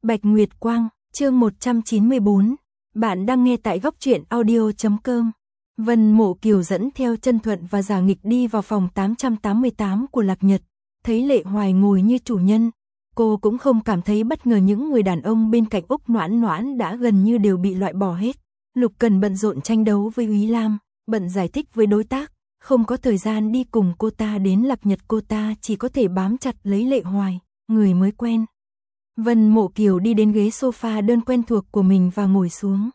Bạch Nguyệt Quang, chương 194. Bạn đang nghe tại góc truyện audio.com. Vân Mộ Kiều dẫn theo Chân Thuận và Giả Nghịch đi vào phòng 888 của Lạc Nhật, thấy Lệ Hoài ngồi như chủ nhân. Cô cũng không cảm thấy bất ngờ, những người đàn ông bên cạnh Úc Noãn Noãn đã gần như đều bị loại bỏ hết. Lục Cần bận rộn tranh đấu với Úy Lam, bận giải thích với đối tác, không có thời gian đi cùng cô ta đến Lạc Nhật, cô ta chỉ có thể bám chặt lấy Lệ Hoài, người mới quen. Vân Mộ Kiều đi đến ghế sofa đơn quen thuộc của mình và ngồi xuống.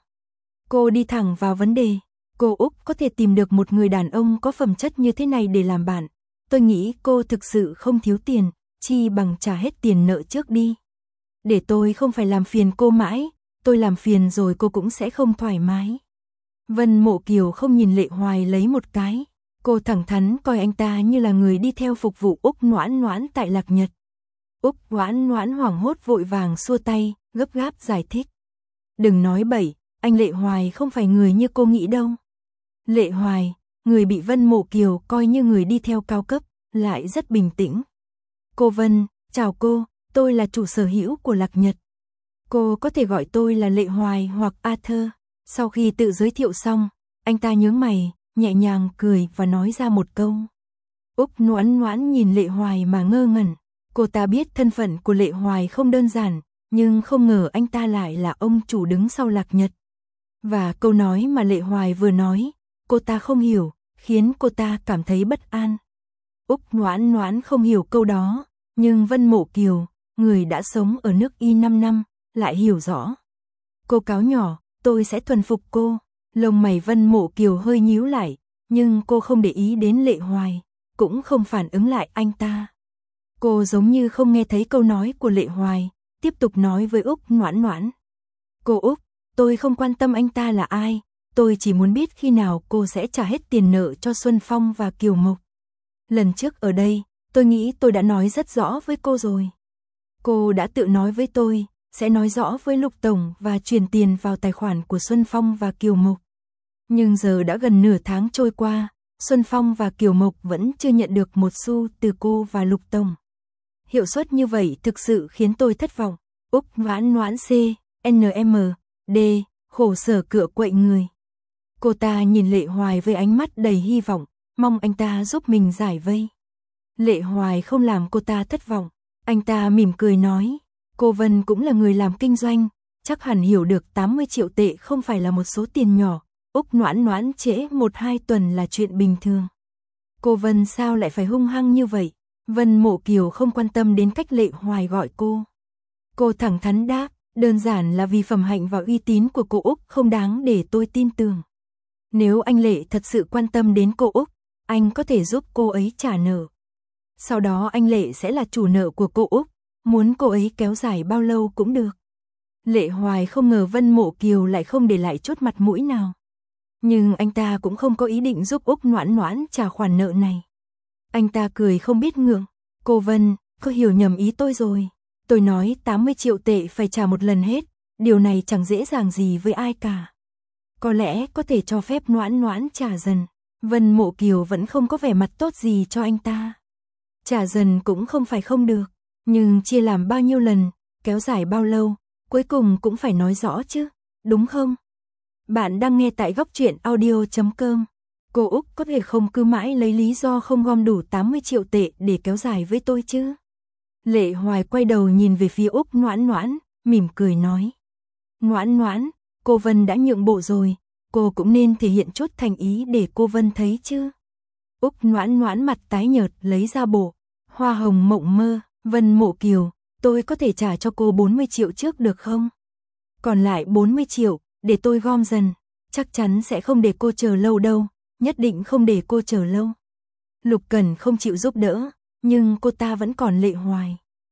Cô đi thẳng vào vấn đề. Cô Úc có thể tìm được một người đàn ông có phẩm chất như thế này để làm bạn. Tôi nghĩ cô thực sự không thiếu tiền, chi bằng trả hết tiền nợ trước đi. Để tôi không phải làm phiền cô mãi, tôi làm phiền rồi cô cũng sẽ không thoải mái. Vân Mộ Kiều không nhìn Lệ Hoài lấy một cái. Cô thẳng thắn coi anh ta như là người đi theo phục vụ Úc Noãn Noãn tại Lạc Nhật. Úc Noãn Noãn hoảng hốt vội vàng xua tay, gấp gáp giải thích. Đừng nói bậy, anh Lệ Hoài không phải người như cô nghĩ đâu. Lệ Hoài, người bị Vân Mộ Kiều coi như người đi theo cao cấp, lại rất bình tĩnh. Cô Vân, chào cô, tôi là chủ sở hữu của Lạc Nhật. Cô có thể gọi tôi là Lệ Hoài hoặc Arthur. Sau khi tự giới thiệu xong, anh ta nhướng mày, nhẹ nhàng cười và nói ra một câu. Úc Noãn Noãn nhìn Lệ Hoài mà ngơ ngẩn. Cô ta biết thân phận của Lệ Hoài không đơn giản, nhưng không ngờ anh ta lại là ông chủ đứng sau Lạc Nhật. Và câu nói mà Lệ Hoài vừa nói, cô ta không hiểu, khiến cô ta cảm thấy bất an. Úc Noãn Noãn không hiểu câu đó, nhưng Vân Mộ Kiều, người đã sống ở nước Y 5 năm, lại hiểu rõ. Cô cáo nhỏ, tôi sẽ thuần phục cô. Lông mày Vân Mộ Kiều hơi nhíu lại, nhưng cô không để ý đến Lệ Hoài, cũng không phản ứng lại anh ta. Cô giống như không nghe thấy câu nói của Lệ Hoài, tiếp tục nói với Úc Noãn Noãn. Cô Úc, tôi không quan tâm anh ta là ai, tôi chỉ muốn biết khi nào cô sẽ trả hết tiền nợ cho Xuân Phong và Kiều Mộc. Lần trước ở đây, tôi nghĩ tôi đã nói rất rõ với cô rồi. Cô đã tự nói với tôi, sẽ nói rõ với Lục Tổng và chuyển tiền vào tài khoản của Xuân Phong và Kiều Mộc. Nhưng giờ đã gần nửa tháng trôi qua, Xuân Phong và Kiều Mộc vẫn chưa nhận được một xu từ cô và Lục Tổng. Hiệu suất như vậy thực sự khiến tôi thất vọng. Úc Noãn Noãn C, NM, D, khổ sở cựa quậy người. Cô ta nhìn Lệ Hoài với ánh mắt đầy hy vọng, mong anh ta giúp mình giải vây. Lệ Hoài không làm cô ta thất vọng. Anh ta mỉm cười nói, cô Vân cũng là người làm kinh doanh, chắc hẳn hiểu được 80 triệu tệ không phải là một số tiền nhỏ. Úc Noãn Noãn trễ 1-2 tuần là chuyện bình thường. Cô Vân sao lại phải hung hăng như vậy? Vân Mộ Kiều không quan tâm đến cách Lệ Hoài gọi cô. Cô thẳng thắn đáp, đơn giản là vì phẩm hạnh và uy tín của cô Úc không đáng để tôi tin tưởng. Nếu anh Lệ thật sự quan tâm đến cô Úc, anh có thể giúp cô ấy trả nợ. Sau đó anh Lệ sẽ là chủ nợ của cô Úc, muốn cô ấy kéo dài bao lâu cũng được. Lệ Hoài không ngờ Vân Mộ Kiều lại không để lại chút mặt mũi nào. Nhưng anh ta cũng không có ý định giúp Úc Noãn Noãn trả khoản nợ này. Anh ta cười không biết ngượng. Cô Vân, cô hiểu nhầm ý tôi rồi. Tôi nói 80 triệu tệ phải trả một lần hết. Điều này chẳng dễ dàng gì với ai cả. Có lẽ có thể cho phép Noãn Noãn trả dần. Vân Mộ Kiều vẫn không có vẻ mặt tốt gì cho anh ta. Trả dần cũng không phải không được. Nhưng chia làm bao nhiêu lần, kéo dài bao lâu, cuối cùng cũng phải nói rõ chứ, đúng không? Bạn đang nghe tại góc truyện audio.com. Cô Úc có thể không cứ mãi lấy lý do không gom đủ 80 triệu tệ để kéo dài với tôi chứ? Lệ Hoài quay đầu nhìn về phía Úc Noãn Noãn, mỉm cười nói. Noãn Noãn, cô Vân đã nhượng bộ rồi, cô cũng nên thể hiện chút thành ý để cô Vân thấy chứ. Úc Noãn Noãn mặt tái nhợt lấy ra bộ Hoa Hồng Mộng Mơ. Vân Mộ Kiều, tôi có thể trả cho cô 40 triệu trước được không? Còn lại 40 triệu, để tôi gom dần, chắc chắn sẽ không để cô chờ lâu đâu, nhất định không để cô chờ lâu. Lục Cần không chịu giúp đỡ, nhưng cô ta vẫn còn Lệ Hoài.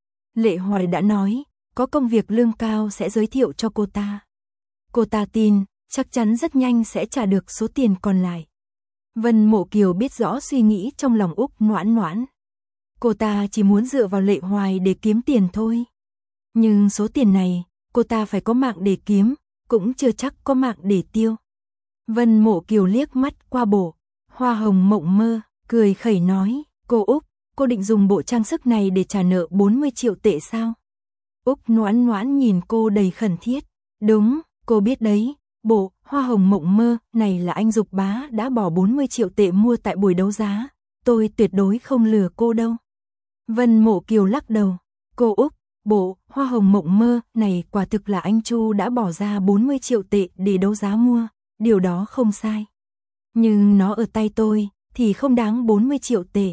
Lệ Hoài đã nói, có công việc lương cao sẽ giới thiệu cho cô ta. Cô ta tin, chắc chắn rất nhanh sẽ trả được số tiền còn lại. Vân Mộ Kiều biết rõ suy nghĩ trong lòng Úc Noãn Noãn. Cô ta chỉ muốn dựa vào Lệ Hoài để kiếm tiền thôi. Nhưng số tiền này, cô ta phải có mạng để kiếm, cũng chưa chắc có mạng để tiêu. Vân Mộ Kiều liếc mắt qua bộ Hoa Hồng Mộng Mơ, cười khẩy nói, cô Úc, cô định dùng bộ trang sức này để trả nợ 40 triệu tệ sao? Úc Noãn Noãn nhìn cô đầy khẩn thiết. Đúng, cô biết đấy, bộ Hoa Hồng Mộng Mơ này là anh Dục Bá đã bỏ 40 triệu tệ mua tại buổi đấu giá. Tôi tuyệt đối không lừa cô đâu. Vân Mộ Kiều lắc đầu. Cô Úc, bộ Hoa Hồng Mộng Mơ này quả thực là anh Chu đã bỏ ra 40 triệu tệ để đấu giá mua, điều đó không sai. Nhưng nó ở tay tôi thì không đáng 40 triệu tệ.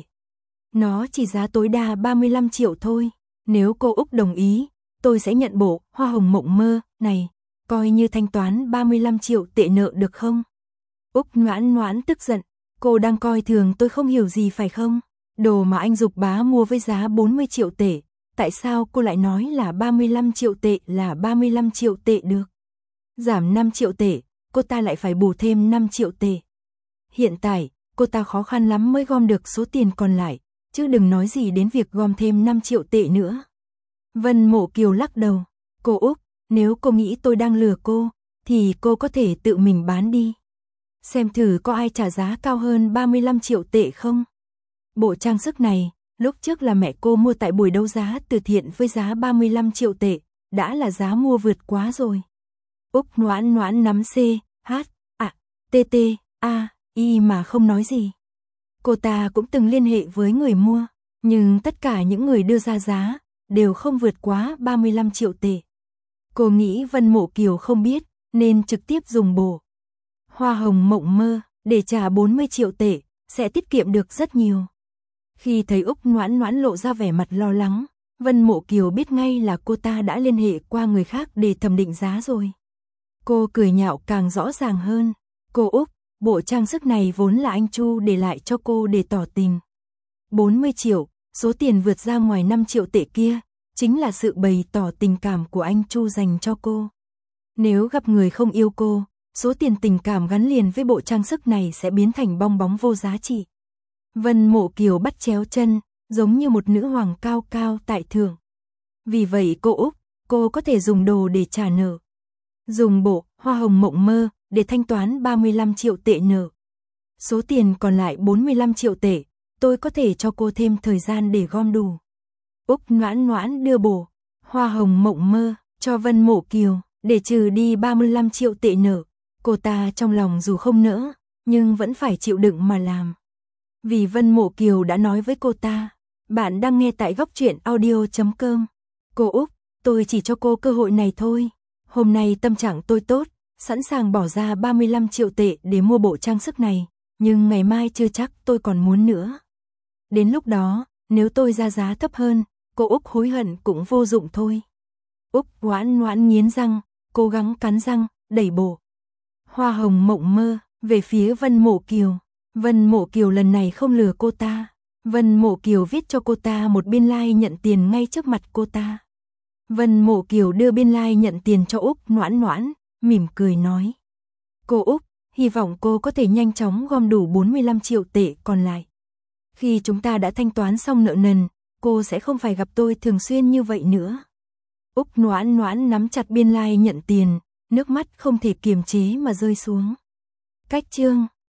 Nó chỉ giá tối đa 35 triệu thôi. Nếu cô Úc đồng ý, tôi sẽ nhận bộ Hoa Hồng Mộng Mơ này, coi như thanh toán 35 triệu tệ nợ được không? Úc Noãn Noãn tức giận, cô đang coi thường tôi không hiểu gì phải không? Đồ mà anh Dục Bá mua với giá 40 triệu tệ, tại sao cô lại nói là 35 triệu tệ là 35 triệu tệ được? Giảm 5 triệu tệ, cô ta lại phải bù thêm 5 triệu tệ. Hiện tại, cô ta khó khăn lắm mới gom được số tiền còn lại, chứ đừng nói gì đến việc gom thêm 5 triệu tệ nữa. Vân Mộ Kiều lắc đầu. Cô Úc, nếu cô nghĩ tôi đang lừa cô, thì cô có thể tự mình bán đi. Xem thử có ai trả giá cao hơn 35 triệu tệ không? Bộ trang sức này, lúc trước là mẹ cô mua tại buổi đấu giá từ thiện với giá 35 triệu tệ, đã là giá mua vượt quá rồi. Úc Noãn Noãn nắm C, H, A, T, T, A, I mà không nói gì. Cô ta cũng từng liên hệ với người mua, nhưng tất cả những người đưa ra giá đều không vượt quá 35 triệu tệ. Cô nghĩ Vân Mộ Kiều không biết, nên trực tiếp dùng bộ Hoa Hồng Mộng Mơ để trả 40 triệu tệ, sẽ tiết kiệm được rất nhiều. Khi thấy Úc Noãn Noãn lộ ra vẻ mặt lo lắng, Vân Mộ Kiều biết ngay là cô ta đã liên hệ qua người khác để thẩm định giá rồi. Cô cười nhạo càng rõ ràng hơn. Cô Úc, bộ trang sức này vốn là anh Chu để lại cho cô để tỏ tình. 40 triệu, số tiền vượt ra ngoài 5 triệu tệ kia, chính là sự bày tỏ tình cảm của anh Chu dành cho cô. Nếu gặp người không yêu cô, số tiền tình cảm gắn liền với bộ trang sức này sẽ biến thành bong bóng vô giá trị. Vân Mộ Kiều bắt chéo chân, giống như một nữ hoàng cao cao tại thượng. Vì vậy cô Úc, cô có thể dùng đồ để trả nợ. Dùng bộ Hoa Hồng Mộng Mơ để thanh toán 35 triệu tệ nợ. Số tiền còn lại 45 triệu tệ, tôi có thể cho cô thêm thời gian để gom đủ. Úc Noãn Noãn đưa bộ Hoa Hồng Mộng Mơ cho Vân Mộ Kiều để trừ đi 35 triệu tệ nợ. Cô ta trong lòng dù không nỡ, nhưng vẫn phải chịu đựng mà làm. Vì Vân Mộ Kiều đã nói với cô ta, bạn đang nghe tại góc truyện audio.com. Cô Úc, tôi chỉ cho cô cơ hội này thôi. Hôm nay tâm trạng tôi tốt, sẵn sàng bỏ ra 35 triệu tệ để mua bộ trang sức này, nhưng ngày mai chưa chắc tôi còn muốn nữa. Đến lúc đó, nếu tôi ra giá thấp hơn, cô Úc hối hận cũng vô dụng thôi. Úc Noãn Noãn nghiến răng, cố gắng cắn răng, đẩy bộ Hoa Hồng Mộng Mơ về phía Vân Mộ Kiều. Vân Mộ Kiều lần này không lừa cô ta. Vân Mộ Kiều viết cho cô ta một biên lai nhận tiền ngay trước mặt cô ta. Vân Mộ Kiều đưa biên lai nhận tiền cho Úc Noãn Noãn, mỉm cười nói. Cô Úc, hy vọng cô có thể nhanh chóng gom đủ 45 triệu tệ còn lại. Khi chúng ta đã thanh toán xong nợ nần, cô sẽ không phải gặp tôi thường xuyên như vậy nữa. Úc Noãn Noãn nắm chặt biên lai nhận tiền, nước mắt không thể kiềm chế mà rơi xuống. Cách chương